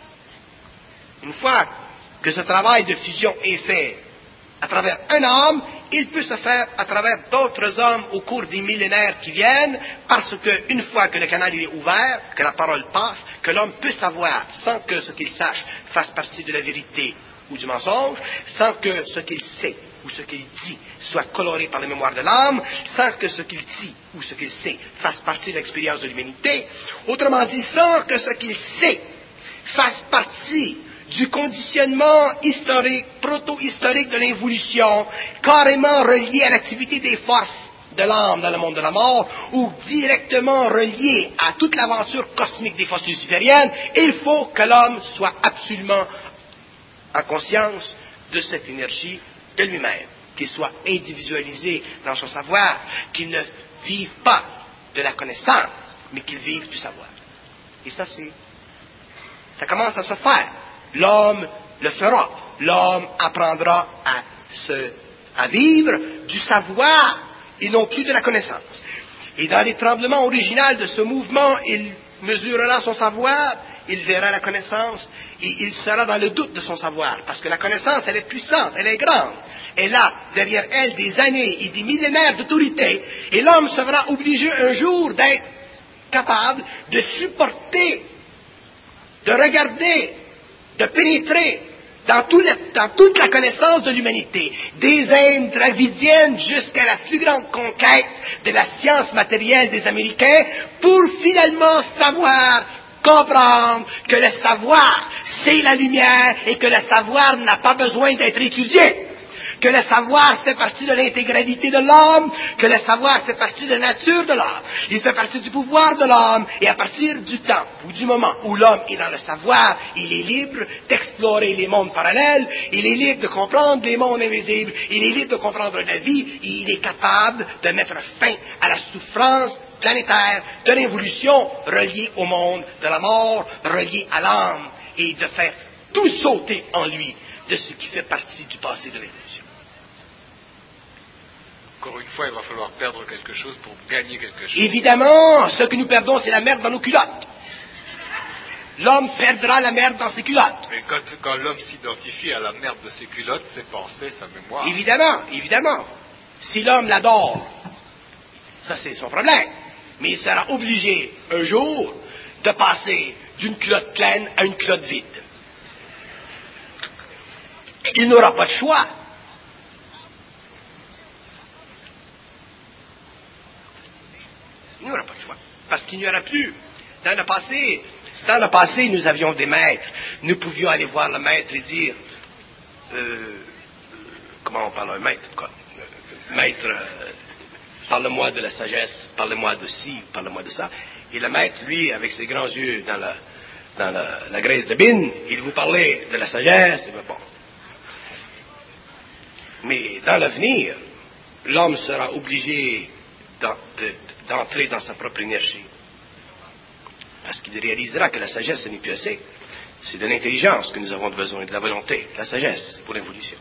Une fois que ce travail de fusion est fait à travers un homme, il peut se faire à travers d'autres hommes au cours des millénaires qui viennent, parce qu'une fois que le canal est ouvert, que la parole passe, que l'homme peut savoir, sans que ce qu'il sache fasse partie de la vérité ou du mensonge, sans que ce qu'il sait ou ce qu'il dit soit coloré par la mémoire de l'âme, sans que ce qu'il dit ou ce qu'il sait fasse partie de l'expérience de l'humanité, autrement dit, sans que ce qu'il sait fasse partie du conditionnement historique, proto-historique de l'évolution, carrément relié à l'activité des forces de l'âme dans le monde de la mort, ou directement relié à toute l'aventure cosmique des forces lucifériennes, il faut que l'homme soit absolument en conscience de cette énergie de lui-même, qu'il soit individualisé dans son savoir, qu'il ne vive pas de la connaissance, mais qu'il vive du savoir. Et ça, c'est, ça commence à se faire. L'homme le fera. L'homme apprendra à, se, à vivre du savoir et non plus de la connaissance. Et dans les tremblements originaux de ce mouvement, il mesurera son savoir, il verra la connaissance et il sera dans le doute de son savoir. Parce que la connaissance, elle est puissante, elle est grande. Elle a derrière elle des années et des millénaires d'autorité. Et l'homme sera obligé un jour d'être capable de supporter, de regarder, de pénétrer dans, tout le, dans toute la connaissance de l'humanité, des Indes dravidiennes jusqu'à la plus grande conquête de la science matérielle des Américains, pour finalement savoir, comprendre que le savoir, c'est la lumière et que le savoir n'a pas besoin d'être étudié. Que le savoir fait partie de l'intégralité de l'homme, que le savoir fait partie de la nature de l'homme, il fait partie du pouvoir de l'homme, et à partir du temps ou du moment où l'homme est dans le savoir, il est libre d'explorer les mondes parallèles, il est libre de comprendre les mondes invisibles, il est libre de comprendre la vie, et il est capable de mettre fin à la souffrance planétaire de l'évolution reliée au monde de la mort, reliée à l'âme, et de faire tout sauter en lui de ce qui fait partie du passé de l'évolution. Encore une fois, il va falloir perdre quelque chose pour gagner quelque chose. Évidemment, ce que nous perdons, c'est la merde dans nos culottes. L'homme perdra la merde dans ses culottes. Mais quand, quand l'homme s'identifie à la merde de ses culottes, ses pensées, sa mémoire... Évidemment, évidemment. Si l'homme l'adore, ça c'est son problème. Mais il sera obligé, un jour, de passer d'une culotte pleine à une culotte vide. Il n'aura pas de choix. Il n'y aura pas de choix. Parce qu'il n'y aura plus. Dans le passé, dans le passé, nous avions des maîtres. Nous pouvions aller voir le maître et dire, euh, comment on parle un maître, quoi? Maître, euh, parle-moi de la sagesse, parle-moi de ci, parle-moi de ça. Et le maître, lui, avec ses grands yeux dans la, dans la, la graisse de bine, il vous parlait de la sagesse, et bien bon. Mais dans l'avenir, l'homme sera obligé d'entrer dans sa propre énergie. Parce qu'il réalisera que la sagesse, ce n'est plus assez. C'est de l'intelligence que nous avons besoin, de la volonté, de la sagesse pour l'évolution.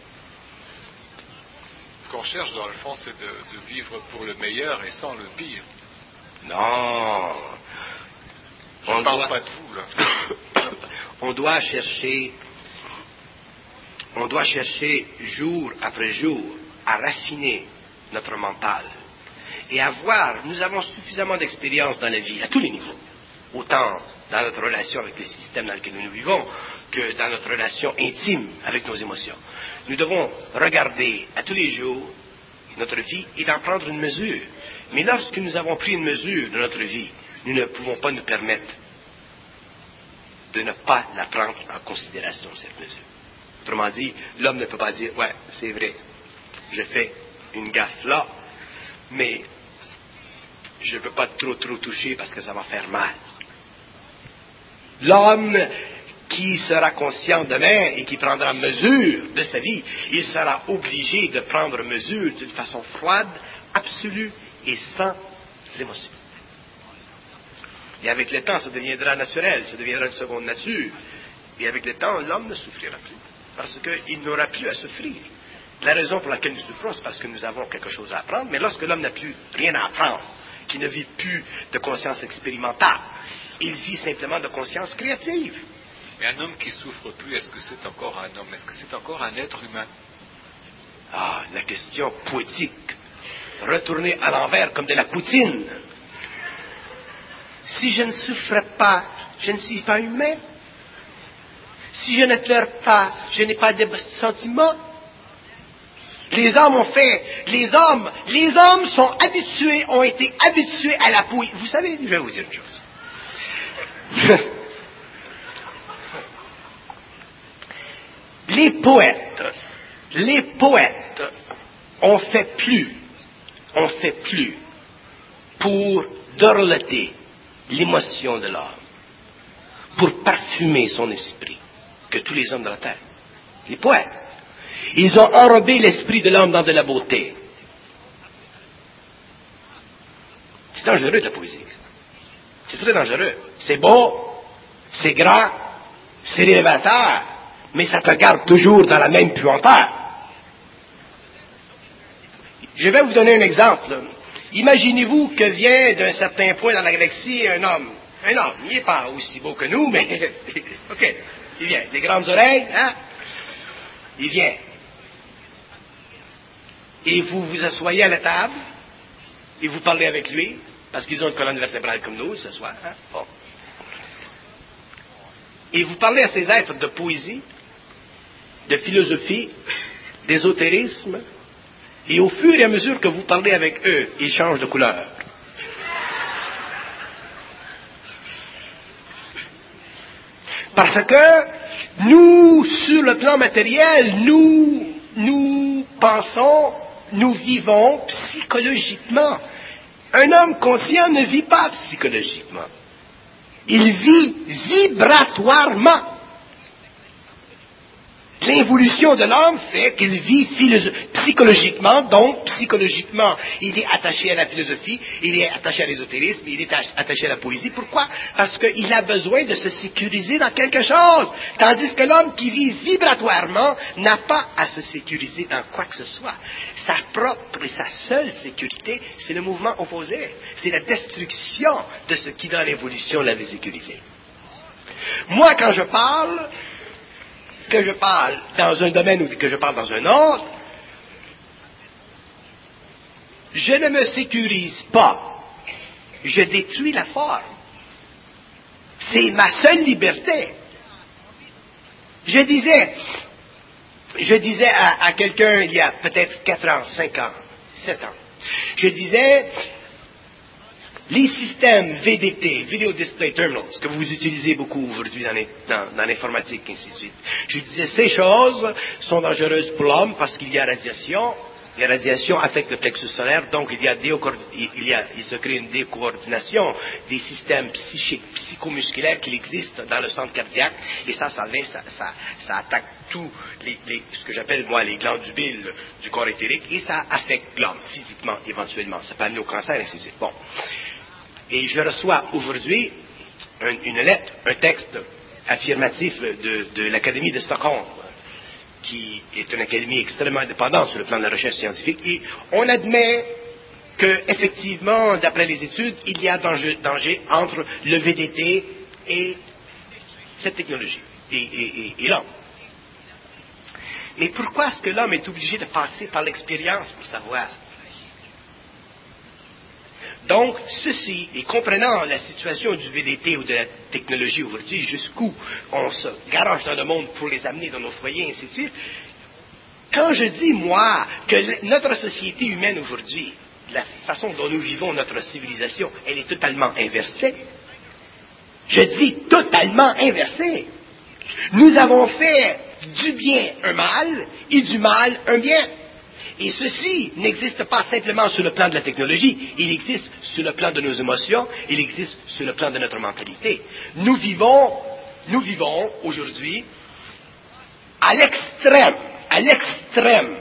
Ce qu'on cherche, dans le fond, c'est de, de vivre pour le meilleur et sans le pire. Non. Je on ne parle doit, pas de vous, là. On doit chercher, on doit chercher jour après jour à raffiner notre mental. Et à voir, nous avons suffisamment d'expérience dans la vie, à tous les niveaux. Autant dans notre relation avec les systèmes dans lesquels nous vivons, que dans notre relation intime avec nos émotions. Nous devons regarder à tous les jours notre vie et d'en prendre une mesure. Mais lorsque nous avons pris une mesure de notre vie, nous ne pouvons pas nous permettre de ne pas la prendre en considération, cette mesure. Autrement dit, l'homme ne peut pas dire, ouais, c'est vrai, j'ai fait une gaffe là, mais je ne peux pas trop trop toucher parce que ça va faire mal. L'homme qui sera conscient demain et qui prendra mesure de sa vie, il sera obligé de prendre mesure d'une façon froide, absolue et sans émotion. Et avec le temps, ça deviendra naturel, ça deviendra une seconde nature. Et avec le temps, l'homme ne souffrira plus, parce qu'il n'aura plus à souffrir. La raison pour laquelle nous souffrons, c'est parce que nous avons quelque chose à apprendre, mais lorsque l'homme n'a plus rien à apprendre, qu'il ne vit plus de conscience expérimentale, il vit simplement de conscience créative. Mais un homme qui souffre plus, est-ce que c'est encore un homme? Est-ce que c'est encore un être humain? Ah, la question poétique. Retourner à l'envers comme de la poutine. Si je ne souffre pas, je ne suis pas humain. Si je ne pleure pas, je n'ai pas de sentiments. Les hommes ont fait, les hommes, les hommes sont habitués, ont été habitués à la poésie. Vous savez, je vais vous dire une chose. Les poètes, les poètes ont fait plus, ont fait plus pour dorloter l'émotion de l'homme, pour parfumer son esprit, que tous les hommes de la terre. Les poètes. Ils ont enrobé l'esprit de l'homme dans de la beauté. C'est dangereux, la poésie. C'est très dangereux. C'est beau, c'est grand, c'est révélateur, mais ça te garde toujours dans la même puanteur. Je vais vous donner un exemple. Imaginez-vous que vient d'un certain point dans la galaxie un homme. Un homme, il n'est pas aussi beau que nous, mais... OK, il vient. Des grandes oreilles, hein? Il vient. Et vous vous asseyez à la table, et vous parlez avec lui, parce qu'ils ont une colonne vertébrale comme nous, ils s'assoient, hein? Bon. Et vous parlez à ces êtres de poésie, de philosophie, d'ésotérisme, et au fur et à mesure que vous parlez avec eux, ils changent de couleur. Parce que nous, sur le plan matériel, nous, nous pensons, nous vivons psychologiquement. Un homme conscient ne vit pas psychologiquement. Il vit vibratoirement. L'évolution de l'homme fait qu'il vit philo- psychologiquement, donc psychologiquement, il est attaché à la philosophie, il est attaché à l'ésotérisme, il est attaché à la poésie. Pourquoi? Parce qu'il a besoin de se sécuriser dans quelque chose. Tandis que l'homme qui vit vibratoirement n'a pas à se sécuriser dans quoi que ce soit. Sa propre et sa seule sécurité, c'est le mouvement opposé. C'est la destruction de ce qui, dans l'évolution, l'avait sécurisé. Moi, quand je parle, que je parle dans un domaine ou que je parle dans un autre, je ne me sécurise pas. Je détruis la forme. C'est ma seule liberté. Je disais, je disais à, à quelqu'un il y a peut-être quatre ans, cinq ans, sept ans, je disais, les systèmes V D T, Video Display Terminals, que vous utilisez beaucoup aujourd'hui dans, les, dans, dans l'informatique, ainsi de suite. Je disais, ces choses sont dangereuses pour l'homme parce qu'il y a radiation. La radiation affecte le plexus solaire, donc il y a, déco- il, y a il se crée une décoordination des systèmes psychiques, psychomusculaires qui existent dans le centre cardiaque, et ça, ça, ça, ça, ça attaque tout les, les, ce que j'appelle, moi, les glandules du corps éthérique, et ça affecte l'homme, physiquement, éventuellement. Ça peut amener au cancer, ainsi de suite. Bon. Et je reçois aujourd'hui un, une lettre, un texte affirmatif de, de l'Académie de Stockholm, qui est une académie extrêmement indépendante sur le plan de la recherche scientifique, et on admet que, effectivement, d'après les études, il y a danger, danger entre le V D T et cette technologie, et, et, et, et l'homme. Mais pourquoi est-ce que l'homme est obligé de passer par l'expérience pour savoir? Donc, ceci, et comprenant la situation du V D T ou de la technologie aujourd'hui, jusqu'où on se garoche dans le monde pour les amener dans nos foyers, et ainsi de suite, quand je dis, moi, que notre société humaine aujourd'hui, la façon dont nous vivons notre civilisation, elle est totalement inversée, je dis totalement inversée. Nous avons fait du bien un mal et du mal un bien. Et ceci n'existe pas simplement sur le plan de la technologie, il existe sur le plan de nos émotions, il existe sur le plan de notre mentalité. Nous vivons, nous vivons aujourd'hui à l'extrême, à l'extrême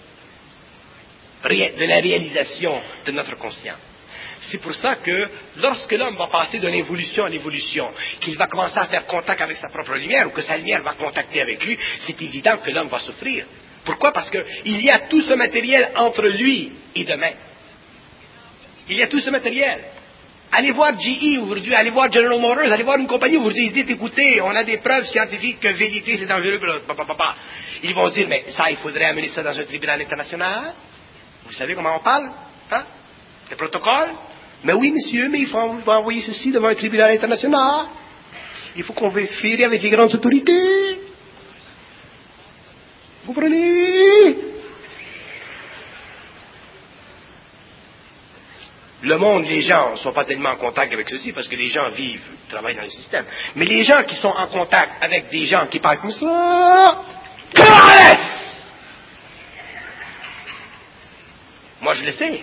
de la réalisation de notre conscience. C'est pour ça que lorsque l'homme va passer de l'évolution à l'évolution, qu'il va commencer à faire contact avec sa propre lumière, ou que sa lumière va contacter avec lui, c'est évident que l'homme va souffrir. Pourquoi? Parce qu'il y a tout ce matériel entre lui et demain. Il y a tout ce matériel. Allez voir G E aujourd'hui, allez voir General Motors, allez voir une compagnie aujourd'hui, ils disent, écoutez, on a des preuves scientifiques que V D T c'est dangereux. Ils vont dire, mais ça, il faudrait amener ça dans un tribunal international. Vous savez comment on parle? Hein? Le protocole? Mais oui, monsieur, mais il faut envoyer ceci devant un tribunal international. Il faut qu'on vérifie avec les grandes autorités. Vous comprenez? Le monde, les gens ne sont pas tellement en contact avec ceci parce que les gens vivent, travaillent dans le système. Mais les gens qui sont en contact avec des gens qui parlent comme ça, caresse! Moi, je le sais.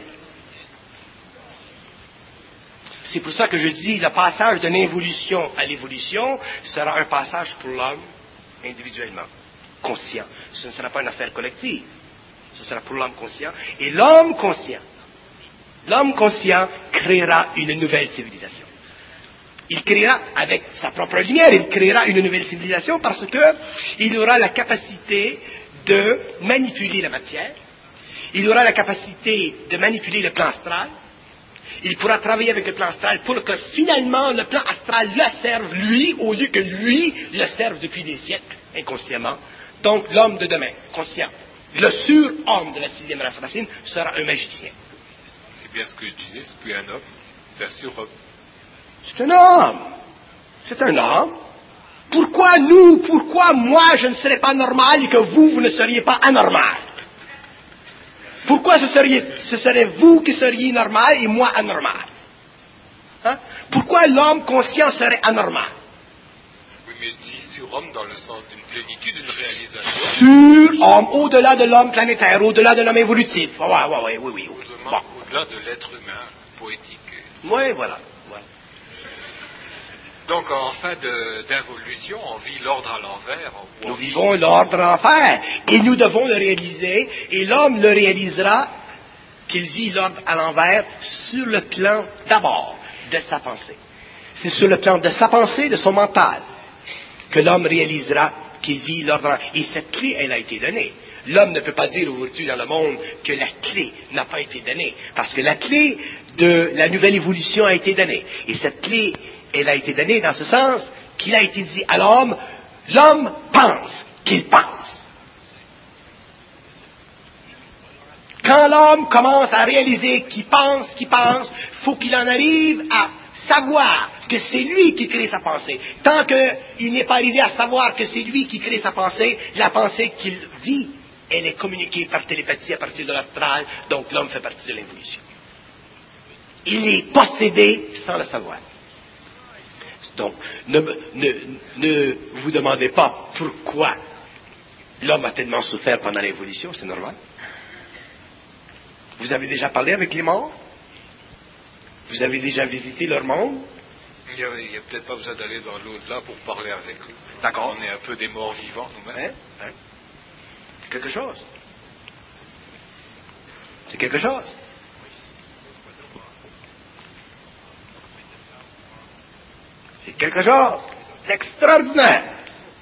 C'est pour ça que je dis le passage de l'évolution à l'évolution sera un passage pour l'homme individuellement, conscient. Ce ne sera pas une affaire collective. Ce sera pour l'homme conscient. Et l'homme conscient, l'homme conscient créera une nouvelle civilisation. Il créera avec sa propre lumière, il créera une nouvelle civilisation parce qu'il aura la capacité de manipuler la matière, il aura la capacité de manipuler le plan astral, il pourra travailler avec le plan astral pour que finalement le plan astral le serve lui au lieu que lui le serve depuis des siècles, inconsciemment. Donc l'homme de demain, conscient, le surhomme de la sixième race racine sera un magicien. C'est bien ce que je disais, c'est plus un homme, c'est un surhomme. C'est un homme. C'est un homme. Pourquoi nous, pourquoi moi je ne serais pas normal et que vous, vous ne seriez pas anormal? Pourquoi ce, seriez, ce serait vous qui seriez normal et moi anormal? Hein? Pourquoi l'homme conscient serait anormal? Oui, mais dit sur homme dans le sens d'une plénitude, d'une réalisation. Sur homme, au-delà de l'homme planétaire, au-delà de l'homme évolutif. Ouais, ouais, ouais, oui, oui. oui. Au-delà, bon. Au-delà de l'être humain poétique. Oui, voilà. voilà. Donc, en fin de, d'involution, on vit l'ordre à l'envers. Nous vivons l'ordre à l'envers. Et nous devons le réaliser. Et l'homme le réalisera qu'il vit l'ordre à l'envers sur le plan, d'abord, de sa pensée. C'est sur le plan de sa pensée, de son mental, que l'homme réalisera qu'il vit l'ordre à l'envers. Et cette clé, elle a été donnée. L'homme ne peut pas dire aujourd'hui dans le monde que la clé n'a pas été donnée. Parce que la clé de la nouvelle évolution a été donnée. Et cette clé, elle a été donnée dans ce sens qu'il a été dit à l'homme, l'homme pense qu'il pense. Quand l'homme commence à réaliser qu'il pense, qu'il pense, il faut qu'il en arrive à savoir que c'est lui qui crée sa pensée. Tant qu'il n'est pas arrivé à savoir que c'est lui qui crée sa pensée, la pensée qu'il vit, elle est communiquée par télépathie à partir de l'astral, donc l'homme fait partie de l'évolution. Il est possédé sans le savoir. Donc, ne, ne, ne vous demandez pas pourquoi l'homme a tellement souffert pendant l'évolution, c'est normal. Vous avez déjà parlé avec les morts? Vous avez déjà visité leur monde? Il n'y a, a peut-être pas besoin d'aller dans l'au-delà pour parler avec eux. D'accord. On est un peu des morts vivants nous-mêmes. Hein? Hein? Quelque chose. C'est quelque chose. C'est quelque chose d'extraordinaire.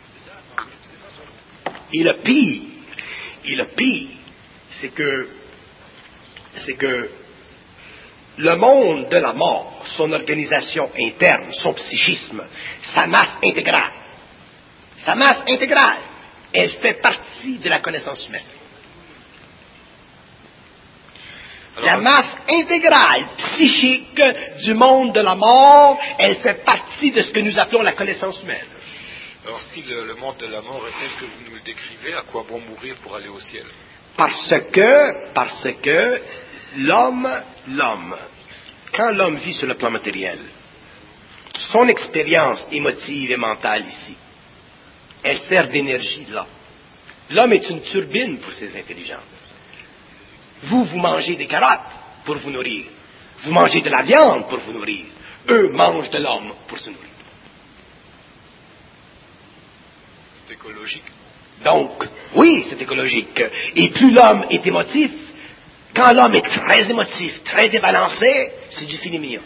Et le pire, et le pire, c'est que, c'est que le monde de la mort, son organisation interne, son psychisme, sa masse intégrale, sa masse intégrale, elle fait partie de la connaissance humaine. Alors, la masse intégrale psychique du monde de la mort, elle fait partie de ce que nous appelons la connaissance humaine. Alors si le, le monde de la mort est tel que vous nous le décrivez, à quoi bon mourir pour aller au ciel? Parce que, parce que l'homme, l'homme, quand l'homme vit sur le plan matériel, son expérience émotive et mentale ici, elle sert d'énergie là. L'homme est une turbine pour ses intelligences. Vous, vous mangez des carottes pour vous nourrir. Vous mangez de la viande pour vous nourrir. Eux mangent de l'homme pour se nourrir. C'est écologique. Donc, oui, c'est écologique. Et plus l'homme est émotif, quand l'homme est très émotif, très débalancé, c'est du filet mignon.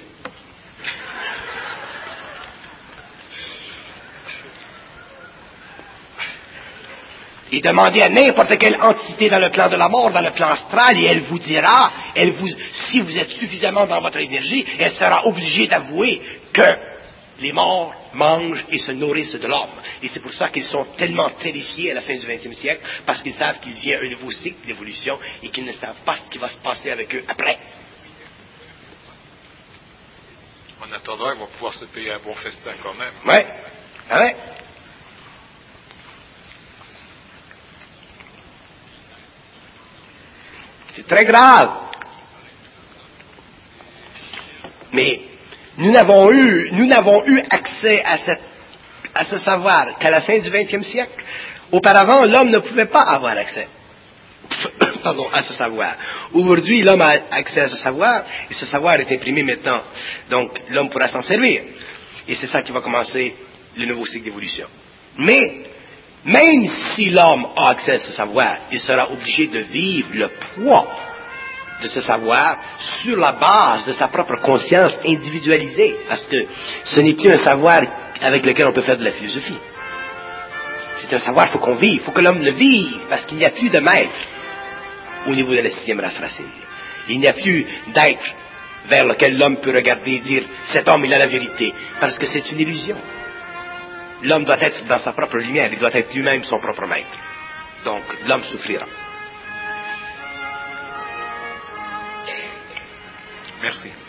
Et demandez à n'importe quelle entité dans le plan de la mort, dans le plan astral, et elle vous dira, elle vous, si vous êtes suffisamment dans votre énergie, elle sera obligée d'avouer que les morts mangent et se nourrissent de l'homme. Et c'est pour ça qu'ils sont tellement terrifiés à la fin du vingtième siècle, parce qu'ils savent qu'il vient un nouveau cycle d'évolution et qu'ils ne savent pas ce qui va se passer avec eux après. En attendant, ils vont pouvoir se payer un bon festin quand même. Ouais, ah ouais. C'est très grave. Mais nous n'avons eu, nous n'avons eu accès à, cette, à ce savoir qu'à la fin du vingtième siècle. Auparavant, l'homme ne pouvait pas avoir accès pardon, à ce savoir. Aujourd'hui, l'homme a accès à ce savoir, et ce savoir est imprimé maintenant. Donc, l'homme pourra s'en servir. Et c'est ça qui va commencer le nouveau cycle d'évolution. Mais, même si l'homme a accès à ce savoir, il sera obligé de vivre le poids de ce savoir sur la base de sa propre conscience individualisée. Parce que ce n'est plus un savoir avec lequel on peut faire de la philosophie. C'est un savoir, il faut qu'on vive, il faut que l'homme le vive, parce qu'il n'y a plus de maître au niveau de la sixième race racine. Il n'y a plus d'être vers lequel l'homme peut regarder et dire « cet homme, il a la vérité », parce que c'est une illusion. L'homme doit être dans sa propre lumière, il doit être lui-même son propre maître. Donc, l'homme souffrira. Merci.